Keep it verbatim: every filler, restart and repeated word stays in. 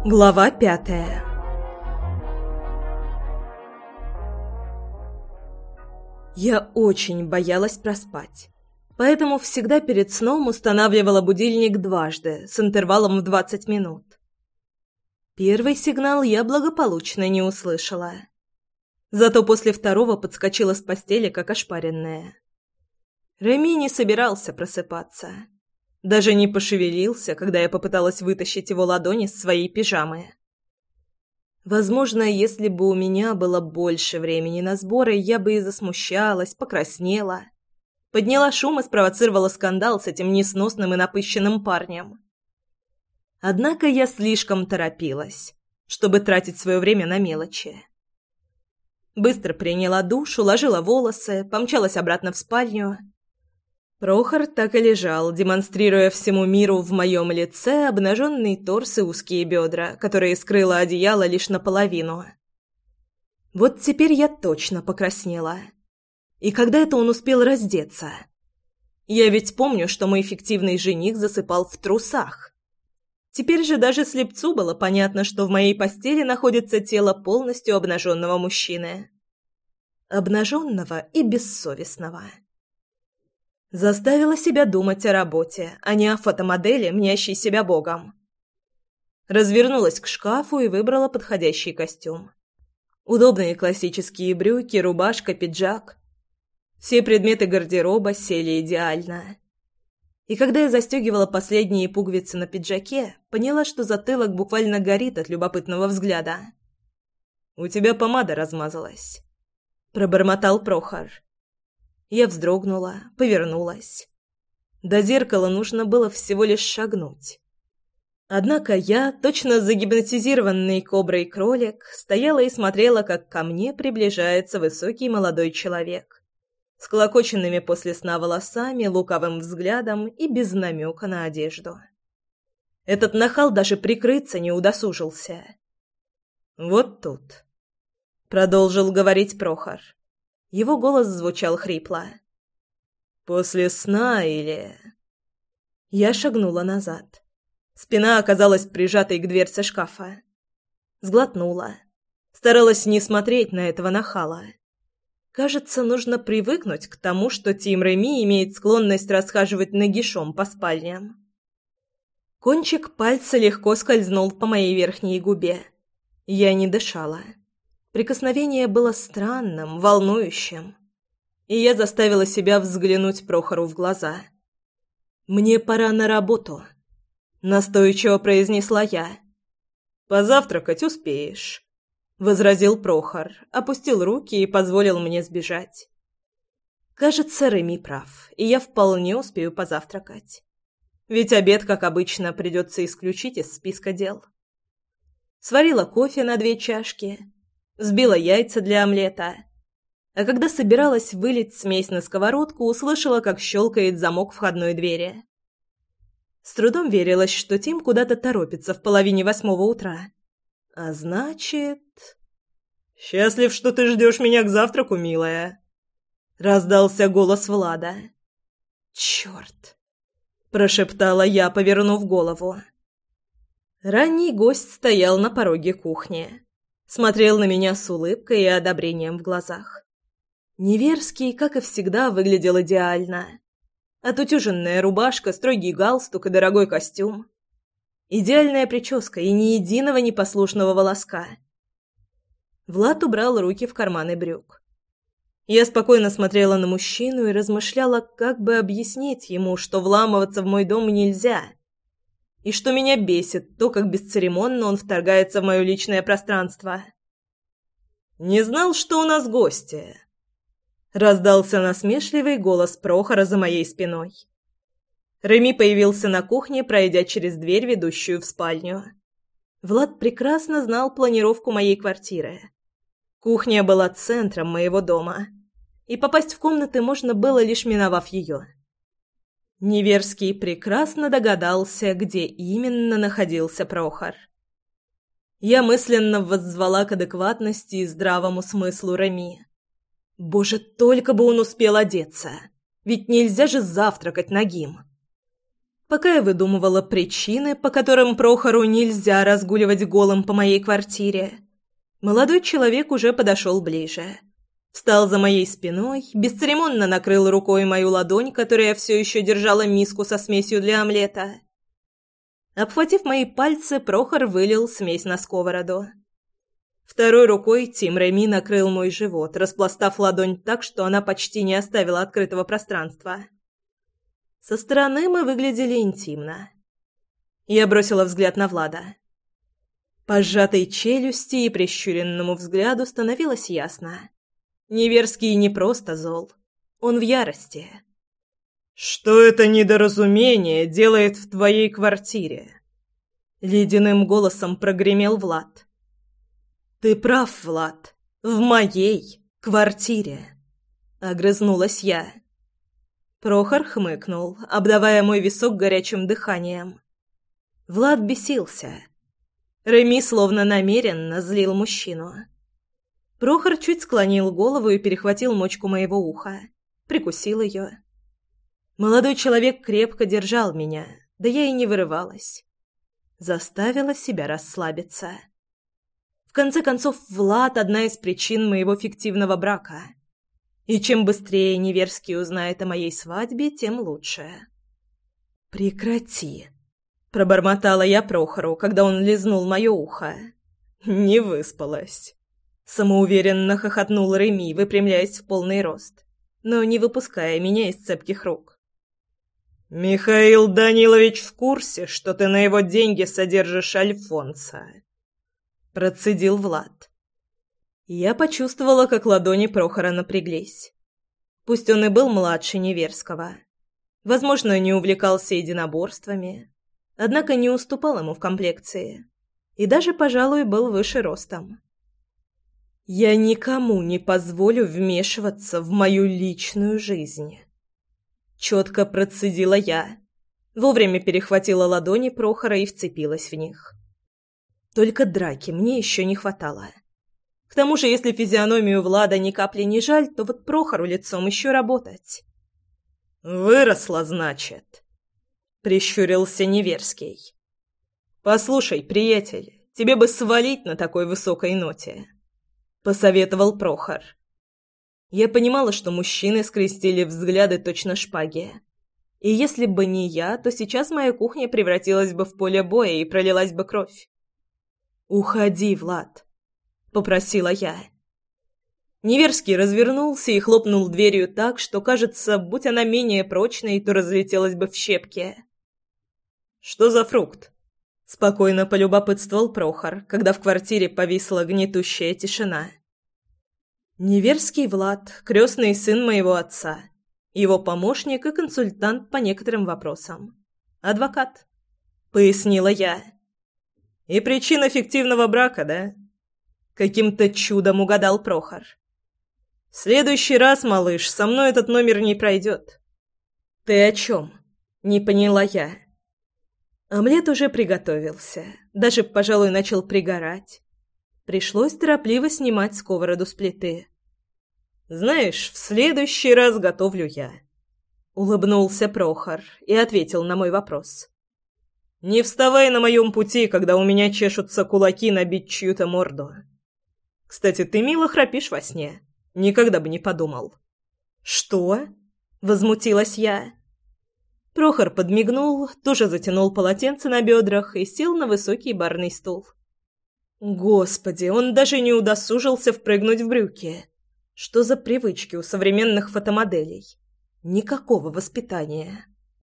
Глава пятая. Я очень боялась проспать, поэтому всегда перед сном устанавливала будильник дважды, с интервалом в двадцать минут. Первый сигнал я благополучно не услышала. Зато после второго подскочила с постели, как ошпаренная. Реми не собирался просыпаться. Даже не пошевелился, когда я попыталась вытащить его ладони из своей пижамы. Возможно, если бы у меня было больше времени на сборы, я бы и засмущалась, покраснела, подняла шум и спровоцировала скандал с этим несносным и напыщенным парнем. Однако я слишком торопилась, чтобы тратить свое время на мелочи. Быстро приняла душ, уложила волосы, помчалась обратно в спальню. Прохор так и лежал, демонстрируя всему миру в моем лице обнаженный торс и узкие бедра, которые скрыло одеяло лишь наполовину. Вот теперь я точно покраснела. И когда это он успел раздеться? Я ведь помню, что мой фиктивный жених засыпал в трусах. Теперь же даже слепцу было понятно, что в моей постели находится тело полностью обнаженного мужчины. Обнаженного и бессовестного. Заставила себя думать о работе, а не о фотомодели, мнящей себя богом. Развернулась к шкафу и выбрала подходящий костюм. Удобные классические брюки, рубашка, пиджак. Все предметы гардероба сели идеально. И когда я застегивала последние пуговицы на пиджаке, поняла, что затылок буквально горит от любопытного взгляда. «У тебя помада размазалась», — пробормотал Прохор. Я вздрогнула, повернулась. До зеркала нужно было всего лишь шагнуть. Однако я, точно загипнотизированный коброй кролик, стояла и смотрела, как ко мне приближается высокий молодой человек, с клокоченными после сна волосами, лукавым взглядом и без намека на одежду. Этот нахал даже прикрыться не удосужился. «Вот тут», — продолжил говорить Прохор. Его голос звучал хрипло. «После сна или...» Я шагнула назад. Спина оказалась прижатой к дверце шкафа. Сглотнула. Старалась не смотреть на этого нахала. Кажется, нужно привыкнуть к тому, что Тим Реми имеет склонность расхаживать нагишом по спальням. Кончик пальца легко скользнул по моей верхней губе. Я не дышала. Прикосновение было странным, волнующим, и я заставила себя взглянуть Прохору в глаза. «Мне пора на работу», — настойчиво произнесла я. «Позавтракать успеешь», — возразил Прохор, опустил руки и позволил мне сбежать. Кажется, Реми прав, и я вполне успею позавтракать. Ведь обед, как обычно, придется исключить из списка дел. Сварила кофе на две чашки, взбила яйца для омлета, а когда собиралась вылить смесь на сковородку, услышала, как щелкает замок входной двери. С трудом верилось, что Тим куда-то торопится в половине восьмого утра. А значит... «Счастлив, что ты ждешь меня к завтраку, милая», — раздался голос Влада. «Черт!» — прошептала я, повернув голову. Ранний гость стоял на пороге кухни. Смотрел на меня с улыбкой и одобрением в глазах. Неверский, как и всегда, выглядел идеально. Отутюженная рубашка, строгий галстук и дорогой костюм. Идеальная прическа и ни единого непослушного волоска. Влад убрал руки в карманы брюк. Я спокойно смотрела на мужчину и размышляла, как бы объяснить ему, что вламываться в мой дом нельзя. И что меня бесит то, как бесцеремонно он вторгается в мое личное пространство. «Не знал, что у нас гости», — раздался насмешливый голос Прохора за моей спиной. Реми появился на кухне, пройдя через дверь, ведущую в спальню. Влад прекрасно знал планировку моей квартиры. Кухня была центром моего дома, и попасть в комнаты можно было, лишь миновав ее. Неверский прекрасно догадался, где именно находился Прохор. Я мысленно воззвала к адекватности и здравому смыслу Реми. Боже, только бы он успел одеться, ведь нельзя же завтракать нагим. Пока я выдумывала причины, по которым Прохору нельзя разгуливать голым по моей квартире, молодой человек уже подошел ближе. Встал за моей спиной, бесцеремонно накрыл рукой мою ладонь, которая все еще держала миску со смесью для омлета. Обхватив мои пальцы, Прохор вылил смесь на сковороду. Второй рукой Тим Реми накрыл мой живот, распластав ладонь так, что она почти не оставила открытого пространства. Со стороны мы выглядели интимно. Я бросила взгляд на Влада. По сжатой челюсти и прищуренному взгляду становилось ясно. Неверский не просто зол. Он в ярости. «Что это недоразумение делает в твоей квартире?» Ледяным голосом прогремел Влад. «Ты прав, Влад. В моей квартире!» Огрызнулась я. Прохор хмыкнул, обдавая мой висок горячим дыханием. Влад бесился. Реми словно намеренно злил мужчину. Прохор чуть склонил голову и перехватил мочку моего уха. Прикусил ее. Молодой человек крепко держал меня, да я и не вырывалась. Заставила себя расслабиться. В конце концов, Влад — одна из причин моего фиктивного брака. И чем быстрее Неверский узнает о моей свадьбе, тем лучше. «Прекрати», — пробормотала я Прохору, когда он лизнул мое ухо. «Не выспалась». Самоуверенно хохотнул Реми, выпрямляясь в полный рост, но не выпуская меня из цепких рук. «Михаил Данилович в курсе, что ты на его деньги содержишь Альфонса?» Процедил Влад. Я почувствовала, как ладони Прохора напряглись. Пусть он и был младше Неверского. Возможно, не увлекался единоборствами, однако не уступал ему в комплекции. И даже, пожалуй, был выше ростом. «Я никому не позволю вмешиваться в мою личную жизнь», — четко процедила я. Вовремя перехватила ладони Прохора и вцепилась в них. Только драки мне еще не хватало. К тому же, если физиономию Влада ни капли не жаль, то вот Прохору лицом еще работать. «Выросла, значит», — прищурился Неверский. «Послушай, приятель, тебе бы свалить на такой высокой ноте», — посоветовал Прохор. Я понимала, что мужчины скрестили взгляды точно шпаги. И если бы не я, то сейчас моя кухня превратилась бы в поле боя и пролилась бы кровь. «Уходи, Влад», — попросила я. Неверский развернулся и хлопнул дверью так, что, кажется, будь она менее прочной, то разлетелась бы в щепки. «Что за фрукт?» — спокойно полюбопытствовал Прохор, когда в квартире повисла гнетущая тишина. «Неверский Влад, крестный сын моего отца, его помощник и консультант по некоторым вопросам. Адвокат», — пояснила я. «И причина фиктивного брака, да?» Каким-то чудом угадал Прохор. «В следующий раз, малыш, со мной этот номер не пройдет». «Ты о чем?» — не поняла я. Омлет уже приготовился, даже, пожалуй, начал пригорать. Пришлось торопливо снимать сковороду с плиты. «Знаешь, в следующий раз готовлю я», — улыбнулся Прохор и ответил на мой вопрос. «Не вставай на моем пути, когда у меня чешутся кулаки набить чью-то морду. Кстати, ты мило храпишь во сне. Никогда бы не подумал». «Что?» — возмутилась я. Прохор подмигнул, тоже затянул полотенце на бедрах и сел на высокий барный стул. Господи, он даже не удосужился впрыгнуть в брюки. Что за привычки у современных фотомоделей? Никакого воспитания.